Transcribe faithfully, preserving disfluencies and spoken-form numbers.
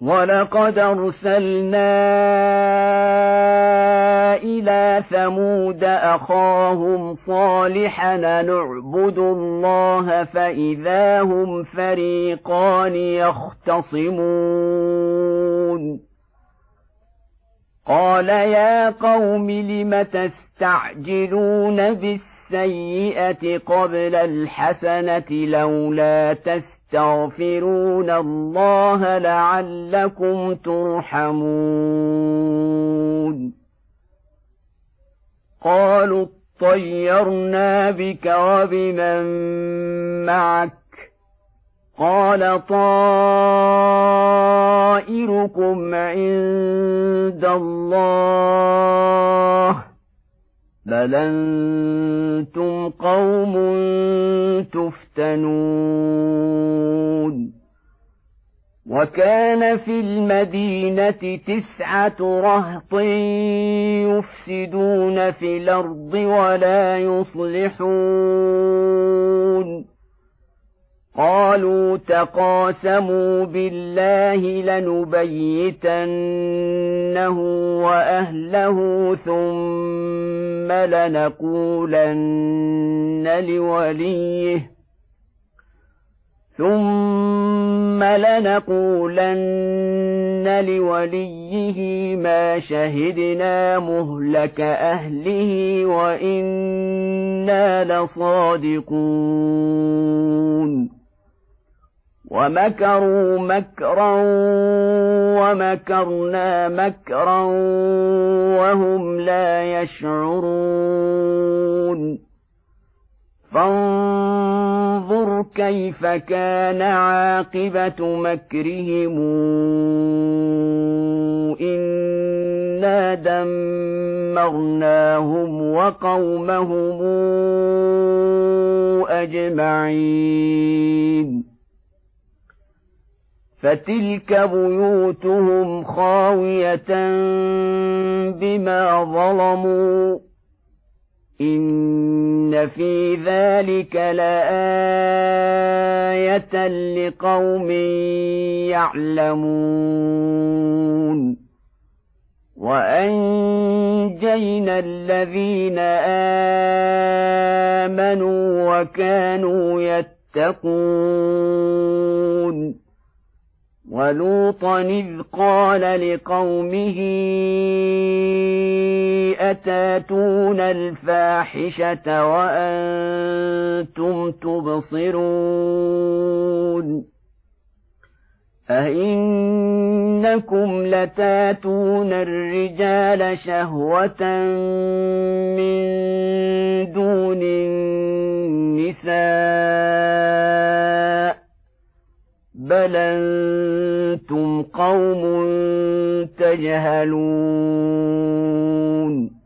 وَلَقَدْ أَرْسَلْنَا إِلَىٰ ثَمُودَ أَخَاهُمْ صَالِحًا أَنِ اعْبُدُوا اللَّهَ فَإِذَا هُمْ فَرِيقَانِ يَخْتَصِمُونَ قَالَ يَا قَوْمِ لِمَ تَسْتَعْجِلُونَ بِالسَّيِّئَةِ قَبْلَ الْحَسَنَةِ لَوْلَا تَسْتَغْفِرُونَ اللَّهَ لَعَلَّكُمْ تُرْحَمُونَ قَالُوا اطَّيَّرْنَا بِكَ وَبِمَن مَّعَكَ قَالَ طَائِرُكُمْ عِندَ اللَّهِ بَلْ أَنتُمْ قَوْمٌ تُفْتَنُونَ وَكَانَ فِي الْمَدِينَةِ تِسْعَةُ رَهْطٍ يُفْسِدُونَ فِي الْأَرْضِ وَلَا يُصْلِحُونَ قَالُوا تَقَاسَمُوا بِاللَّهِ لَنُبَيِّتَنَّهُ وَأَهْلَهُ ثُمَّ لَنَقُولَنَّ لِوَلِيِّهِ ثُمَّ لَنَقُولَنَّ لِوَلِيِّهِ مَا شَهِدْنَا مُهْلَكَ أَهْلِهِ وَإِنَّا لَصَادِقُونَ وَمَكَرُوا مَكْرًا وَمَكَرْنَا مَكْرًا وَهُمْ لَا يَشْعُرُونَ فانظُرْ كَيْفَ كَانَ عَاقِبَةُ مَكْرِهِمْ إِنَّا دَمَّرْنَاهُمْ وَقَوْمَهُمْ أَجْمَعِينَ فَتِلْكَ بُيُوتُهُمْ خَاوِيَةً بِمَا ظَلَمُوا إِنَّ فِي ذَلِكَ لَآيَةً لِقَوْمٍ يَعْلَمُونَ وَأَنجَيْنَا الَّذِينَ آمَنُوا وَكَانُوا يَتَّقُونَ وَلُوطًا إِذْ قَالَ لِقَوْمِهِ أَتَأْتُونَ الْفَاحِشَةَ وَأَنتُمْ تُبْصِرُونَ أَئِنَّكُمْ لَتَأْتُونَ الرِّجَالَ شَهْوَةً مِّن دُونِ النِّسَاءِ بَلْ أَنتُمْ قَوْمٌ تَجْهَلُونَ